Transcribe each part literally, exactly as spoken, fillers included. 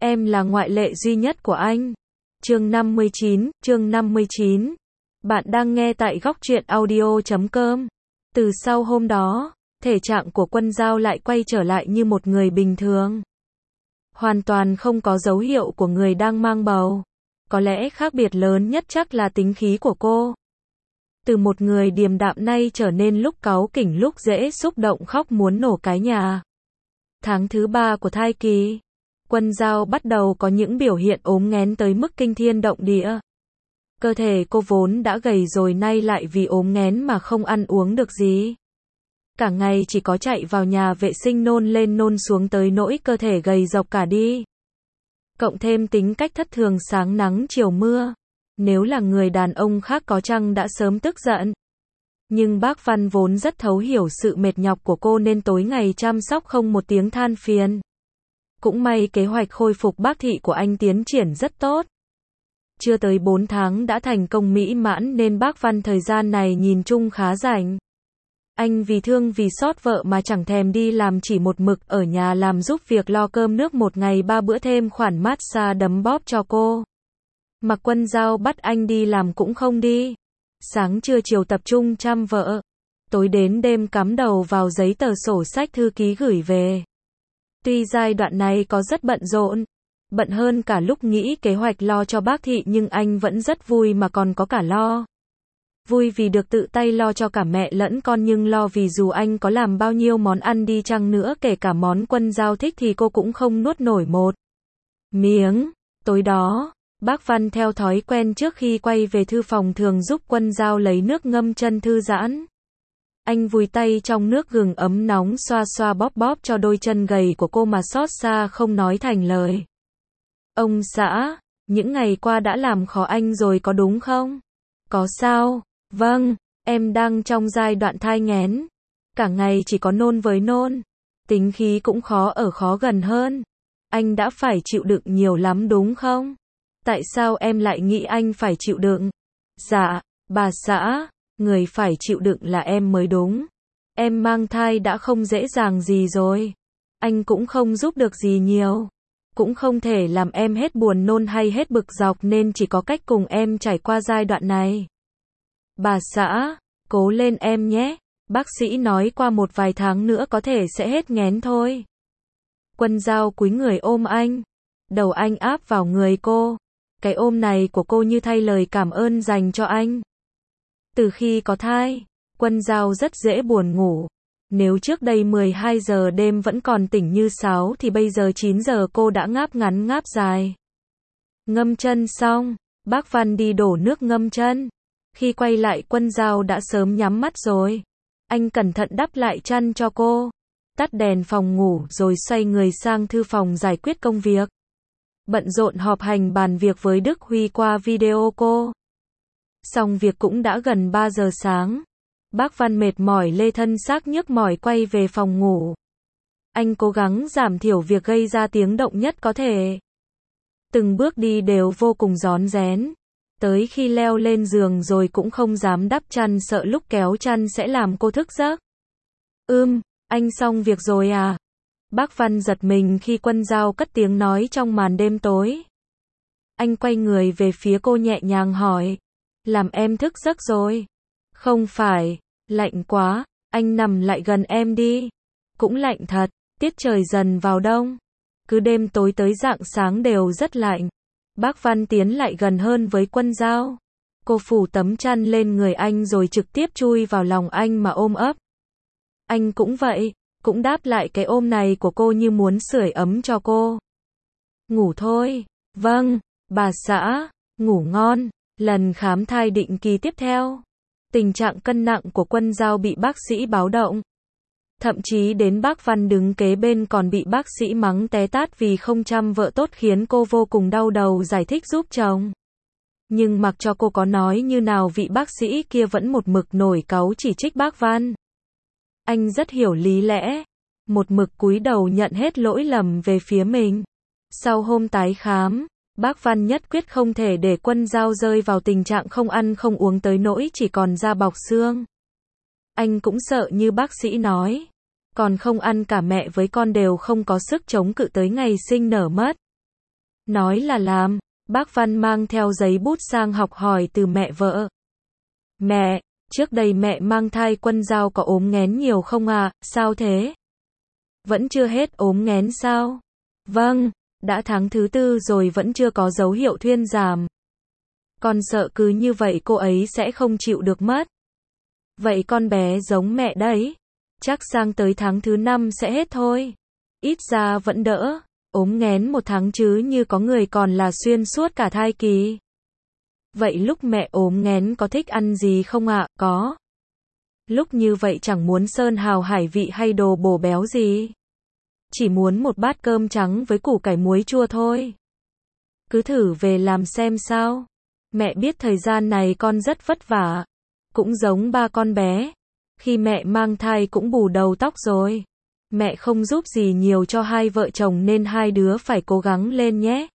Em là ngoại lệ duy nhất của anh. Chương năm mươi chín, chương năm mươi chín. Bạn đang nghe tại góc truyện audio chấm com. Từ sau hôm đó, thể trạng của Quân Dao lại quay trở lại như một người bình thường. Hoàn toàn không có dấu hiệu của người đang mang bầu. Có lẽ khác biệt lớn nhất chắc là tính khí của cô. Từ một người điềm đạm nay trở nên lúc cáu kỉnh lúc dễ xúc động khóc muốn nổ cái nhà. Tháng thứ ba của thai kỳ, Quân Dao bắt đầu có những biểu hiện ốm nghén tới mức kinh thiên động địa. Cơ thể cô vốn đã gầy rồi nay lại vì ốm nghén mà không ăn uống được gì. Cả ngày chỉ có chạy vào nhà vệ sinh nôn lên nôn xuống tới nỗi cơ thể gầy dọc cả đi. Cộng thêm tính cách thất thường sáng nắng chiều mưa. Nếu là người đàn ông khác có chăng đã sớm tức giận. Nhưng bác Văn vốn rất thấu hiểu sự mệt nhọc của cô nên tối ngày chăm sóc không một tiếng than phiền. Cũng may kế hoạch khôi phục bác thị của anh tiến triển rất tốt. Chưa tới bốn tháng đã thành công mỹ mãn nên bác Văn thời gian này nhìn chung khá rảnh. Anh vì thương vì xót vợ mà chẳng thèm đi làm, chỉ một mực ở nhà làm giúp việc lo cơm nước, một ngày ba bữa thêm khoản massage đấm bóp cho cô. Mặc Quân Dao bắt anh đi làm cũng không đi. Sáng trưa chiều tập trung chăm vợ. Tối đến đêm cắm đầu vào giấy tờ sổ sách thư ký gửi về. Tuy giai đoạn này có rất bận rộn, bận hơn cả lúc nghĩ kế hoạch lo cho bác thị, nhưng anh vẫn rất vui mà còn có cả lo. Vui vì được tự tay lo cho cả mẹ lẫn con, nhưng lo vì dù anh có làm bao nhiêu món ăn đi chăng nữa, kể cả món Quân Dao thích thì cô cũng không nuốt nổi một miếng. Tối đó, bác Văn theo thói quen trước khi quay về thư phòng thường giúp Quân Dao lấy nước ngâm chân thư giãn. Anh vùi tay trong nước gừng ấm nóng xoa xoa bóp bóp cho đôi chân gầy của cô mà xót xa không nói thành lời. Ông xã, những ngày qua đã làm khó anh rồi có đúng không? Có sao? Vâng, em đang trong giai đoạn thai nghén. Cả ngày chỉ có nôn với nôn. Tính khí cũng khó ở khó gần hơn. Anh đã phải chịu đựng nhiều lắm đúng không? Tại sao em lại nghĩ anh phải chịu đựng? Dạ, bà xã, người phải chịu đựng là em mới đúng. Em mang thai đã không dễ dàng gì rồi. Anh cũng không giúp được gì nhiều. Cũng không thể làm em hết buồn nôn hay hết bực dọc nên chỉ có cách cùng em trải qua giai đoạn này. Bà xã, cố lên em nhé. Bác sĩ nói qua một vài tháng nữa có thể sẽ hết nghén thôi. Quân Dao cúi người ôm anh. Đầu anh áp vào người cô. Cái ôm này của cô như thay lời cảm ơn dành cho anh. Từ khi có thai, Quân Dao rất dễ buồn ngủ. Nếu trước đây mười hai giờ đêm vẫn còn tỉnh như sáo thì bây giờ chín giờ cô đã ngáp ngắn ngáp dài. Ngâm chân xong, bác Văn đi đổ nước ngâm chân. Khi quay lại Quân Dao đã sớm nhắm mắt rồi. Anh cẩn thận đắp lại chăn cho cô. Tắt đèn phòng ngủ rồi xoay người sang thư phòng giải quyết công việc. Bận rộn họp hành bàn việc với Đức Huy qua video cô. Xong việc cũng đã gần ba giờ sáng. Bác Văn mệt mỏi lê thân xác nhức mỏi quay về phòng ngủ. Anh cố gắng giảm thiểu việc gây ra tiếng động nhất có thể. Từng bước đi đều vô cùng rón rén. Tới khi leo lên giường rồi cũng không dám đắp chăn, sợ lúc kéo chăn sẽ làm cô thức giấc. Ưm, anh xong việc rồi à? Bác Văn giật mình khi Quân Dao cất tiếng nói trong màn đêm tối. Anh quay người về phía cô nhẹ nhàng hỏi. Làm em thức giấc rồi? Không phải, lạnh quá, anh nằm lại gần em đi. Cũng lạnh thật, tiết trời dần vào đông. Cứ đêm tối tới rạng sáng đều rất lạnh. Bác Văn tiến lại gần hơn với Quân Dao. Cô phủ tấm chăn lên người anh rồi trực tiếp chui vào lòng anh mà ôm ấp. Anh cũng vậy, cũng đáp lại cái ôm này của cô như muốn sưởi ấm cho cô. Ngủ thôi. Vâng, bà xã, ngủ ngon. Lần khám thai định kỳ tiếp theo, tình trạng cân nặng của Quân Dao bị bác sĩ báo động. Thậm chí đến bác Văn đứng kế bên còn bị bác sĩ mắng té tát vì không chăm vợ tốt, khiến cô vô cùng đau đầu giải thích giúp chồng. Nhưng mặc cho cô có nói như nào vị bác sĩ kia vẫn một mực nổi cáu chỉ trích bác Văn. Anh rất hiểu lý lẽ, một mực cúi đầu nhận hết lỗi lầm về phía mình. Sau hôm tái khám, bác Văn nhất quyết không thể để Quân Dao rơi vào tình trạng không ăn không uống tới nỗi chỉ còn da bọc xương. Anh cũng sợ như bác sĩ nói, còn không ăn cả mẹ với con đều không có sức chống cự tới ngày sinh nở mất. Nói là làm, bác Văn mang theo giấy bút sang học hỏi từ mẹ vợ. Mẹ, trước đây mẹ mang thai Quân Dao có ốm nghén nhiều không ạ? À? Sao thế? Vẫn chưa hết ốm nghén sao? Vâng, đã tháng thứ tư rồi vẫn chưa có dấu hiệu thuyên giảm. Con sợ cứ như vậy cô ấy sẽ không chịu được mất. Vậy con bé giống mẹ đấy. Chắc sang tới tháng thứ năm sẽ hết thôi. Ít ra vẫn đỡ. Ốm nghén một tháng chứ như có người còn là xuyên suốt cả thai kỳ. Vậy lúc mẹ ốm nghén có thích ăn gì không ạ? À? Có. Lúc như vậy chẳng muốn sơn hào hải vị hay đồ bổ béo gì. Chỉ muốn một bát cơm trắng với củ cải muối chua thôi. Cứ thử về làm xem sao. Mẹ biết thời gian này con rất vất vả. Cũng giống ba con bé. Khi mẹ mang thai cũng bù đầu tóc rồi. Mẹ không giúp gì nhiều cho hai vợ chồng nên hai đứa phải cố gắng lên nhé.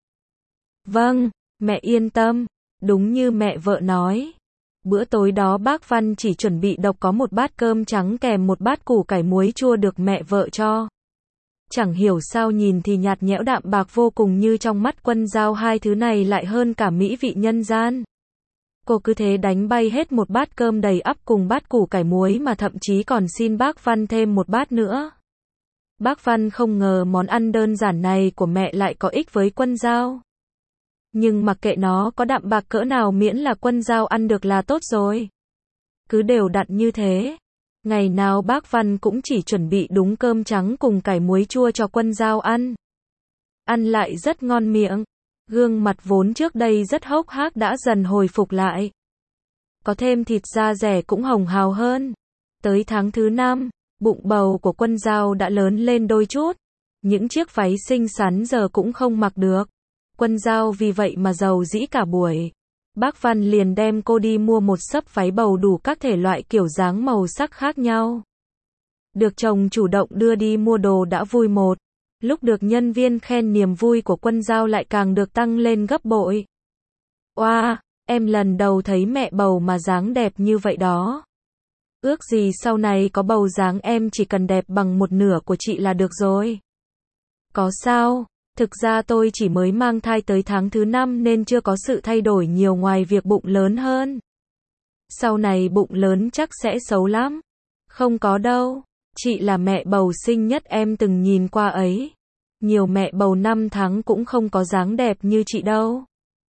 Vâng, mẹ yên tâm. Đúng như mẹ vợ nói. Bữa tối đó bác Văn chỉ chuẩn bị độc có một bát cơm trắng kèm một bát củ cải muối chua được mẹ vợ cho. Chẳng hiểu sao nhìn thì nhạt nhẽo đạm bạc vô cùng như trong mắt Quân Dao hai thứ này lại hơn cả mỹ vị nhân gian. Cô cứ thế đánh bay hết một bát cơm đầy ắp cùng bát củ cải muối mà thậm chí còn xin bác Văn thêm một bát nữa. Bác Văn không ngờ món ăn đơn giản này của mẹ lại có ích với Quân Dao. Nhưng mặc kệ nó có đạm bạc cỡ nào miễn là Quân Dao ăn được là tốt rồi. Cứ đều đặn như thế. Ngày nào bác Văn cũng chỉ chuẩn bị đúng cơm trắng cùng cải muối chua cho Quân Dao ăn. Ăn lại rất ngon miệng. Gương mặt vốn trước đây rất hốc hác đã dần hồi phục lại. Có thêm thịt da rẻ cũng hồng hào hơn. Tới tháng thứ năm, bụng bầu của Quân Dao đã lớn lên đôi chút. Những chiếc váy xinh xắn giờ cũng không mặc được. Quân Dao vì vậy mà rầu rĩ cả buổi. Bác Văn liền đem cô đi mua một xấp váy bầu đủ các thể loại kiểu dáng màu sắc khác nhau. Được chồng chủ động đưa đi mua đồ đã vui một. Lúc được nhân viên khen niềm vui của Quân Dao lại càng được tăng lên gấp bội. Oa, wow, em lần đầu thấy mẹ bầu mà dáng đẹp như vậy đó. Ước gì sau này có bầu dáng em chỉ cần đẹp bằng một nửa của chị là được rồi. Có sao? Thực ra tôi chỉ mới mang thai tới tháng thứ năm nên chưa có sự thay đổi nhiều ngoài việc bụng lớn hơn. Sau này bụng lớn chắc sẽ xấu lắm. Không có đâu. Chị là mẹ bầu xinh nhất em từng nhìn qua ấy. Nhiều mẹ bầu năm tháng cũng không có dáng đẹp như chị đâu.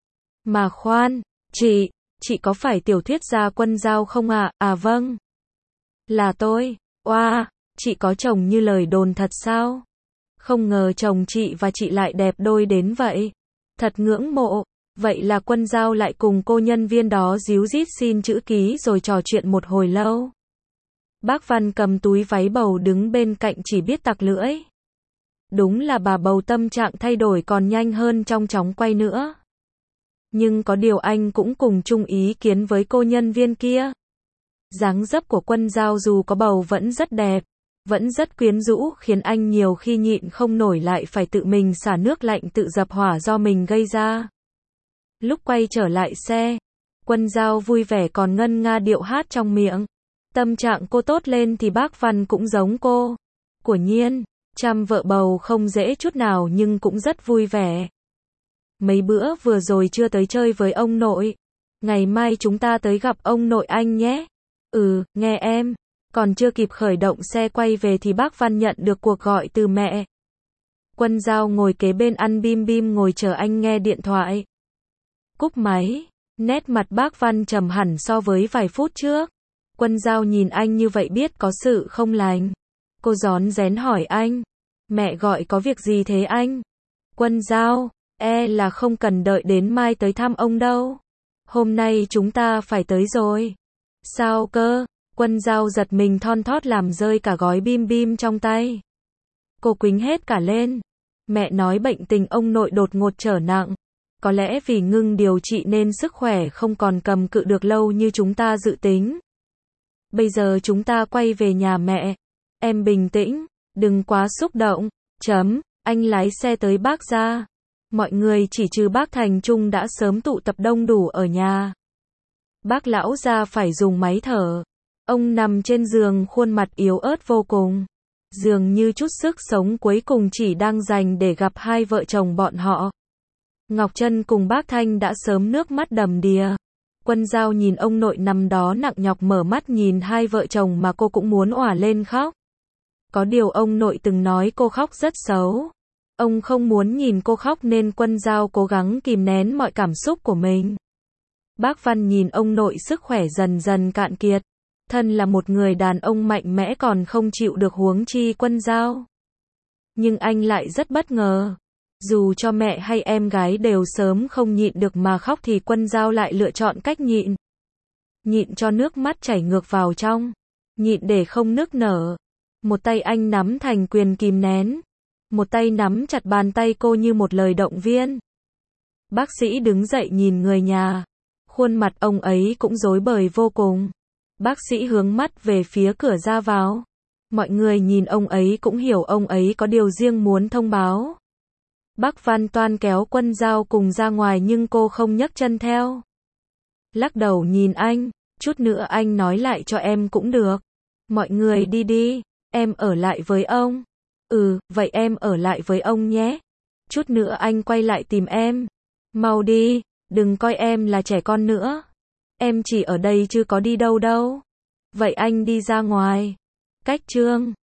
Mà khoan, chị, chị có phải tiểu thuyết gia Quân Dao không ạ? À? À vâng. Là tôi. Oa, wow, chị có chồng như lời đồn thật sao? Không ngờ chồng chị và chị lại đẹp đôi đến vậy. Thật ngưỡng mộ. Vậy là Quân Dao lại cùng cô nhân viên đó díu dít xin chữ ký rồi trò chuyện một hồi lâu. Bác Văn cầm túi váy bầu đứng bên cạnh chỉ biết tặc lưỡi. Đúng là bà bầu tâm trạng thay đổi còn nhanh hơn trong chóng quay nữa. Nhưng có điều anh cũng cùng chung ý kiến với cô nhân viên kia. Dáng dấp của Quân Dao dù có bầu vẫn rất đẹp, vẫn rất quyến rũ khiến anh nhiều khi nhịn không nổi lại phải tự mình xả nước lạnh tự dập hỏa do mình gây ra. Lúc quay trở lại xe, Quân Dao vui vẻ còn ngân nga điệu hát trong miệng. Tâm trạng cô tốt lên thì bác Văn cũng giống cô. Quả nhiên, chăm vợ bầu không dễ chút nào nhưng cũng rất vui vẻ. Mấy bữa vừa rồi chưa tới chơi với ông nội. Ngày mai chúng ta tới gặp ông nội anh nhé. Ừ, nghe em. Còn chưa kịp khởi động xe quay về thì bác Văn nhận được cuộc gọi từ mẹ. Quân Dao ngồi kế bên ăn bim bim ngồi chờ anh nghe điện thoại. Cúp máy, nét mặt bác Văn trầm hẳn so với vài phút trước. Quân Dao nhìn anh như vậy biết có sự không lành. Cô rón rén hỏi anh. Mẹ gọi có việc gì thế anh? Quân Dao, e là không cần đợi đến mai tới thăm ông đâu. Hôm nay chúng ta phải tới rồi. Sao cơ? Quân Dao giật mình thon thót làm rơi cả gói bim bim trong tay. Cô quĩnh hết cả lên. Mẹ nói bệnh tình ông nội đột ngột trở nặng. Có lẽ vì ngưng điều trị nên sức khỏe không còn cầm cự được lâu như chúng ta dự tính. Bây giờ chúng ta quay về nhà mẹ. Em bình tĩnh, đừng quá xúc động. Chấm, anh lái xe tới bác gia. Mọi người chỉ trừ bác Thành Trung đã sớm tụ tập đông đủ ở nhà. Bác lão gia phải dùng máy thở. Ông nằm trên giường khuôn mặt yếu ớt vô cùng. Dường như chút sức sống cuối cùng chỉ đang dành để gặp hai vợ chồng bọn họ. Ngọc Trân cùng bác Thanh đã sớm nước mắt đầm đìa. Quân Dao nhìn ông nội nằm đó nặng nhọc mở mắt nhìn hai vợ chồng mà cô cũng muốn òa lên khóc. Có điều ông nội từng nói cô khóc rất xấu. Ông không muốn nhìn cô khóc nên Quân Dao cố gắng kìm nén mọi cảm xúc của mình. Bác Văn nhìn ông nội sức khỏe dần dần cạn kiệt. Thân là một người đàn ông mạnh mẽ còn không chịu được huống chi Quân Dao. Nhưng anh lại rất bất ngờ. Dù cho mẹ hay em gái đều sớm không nhịn được mà khóc thì Quân Dao lại lựa chọn cách nhịn. Nhịn cho nước mắt chảy ngược vào trong. Nhịn để không nức nở. Một tay anh nắm thành quyền kìm nén. Một tay nắm chặt bàn tay cô như một lời động viên. Bác sĩ đứng dậy nhìn người nhà. Khuôn mặt ông ấy cũng rối bời vô cùng. Bác sĩ hướng mắt về phía cửa ra vào. Mọi người nhìn ông ấy cũng hiểu ông ấy có điều riêng muốn thông báo. Bác Văn toan kéo Quân Dao cùng ra ngoài nhưng cô không nhấc chân theo. Lắc đầu nhìn anh, chút nữa anh nói lại cho em cũng được. Mọi người đi đi, em ở lại với ông. Ừ, vậy em ở lại với ông nhé. Chút nữa anh quay lại tìm em. Mau đi, đừng coi em là trẻ con nữa. Em chỉ ở đây chứ có đi đâu đâu. Vậy anh đi ra ngoài. Cách chương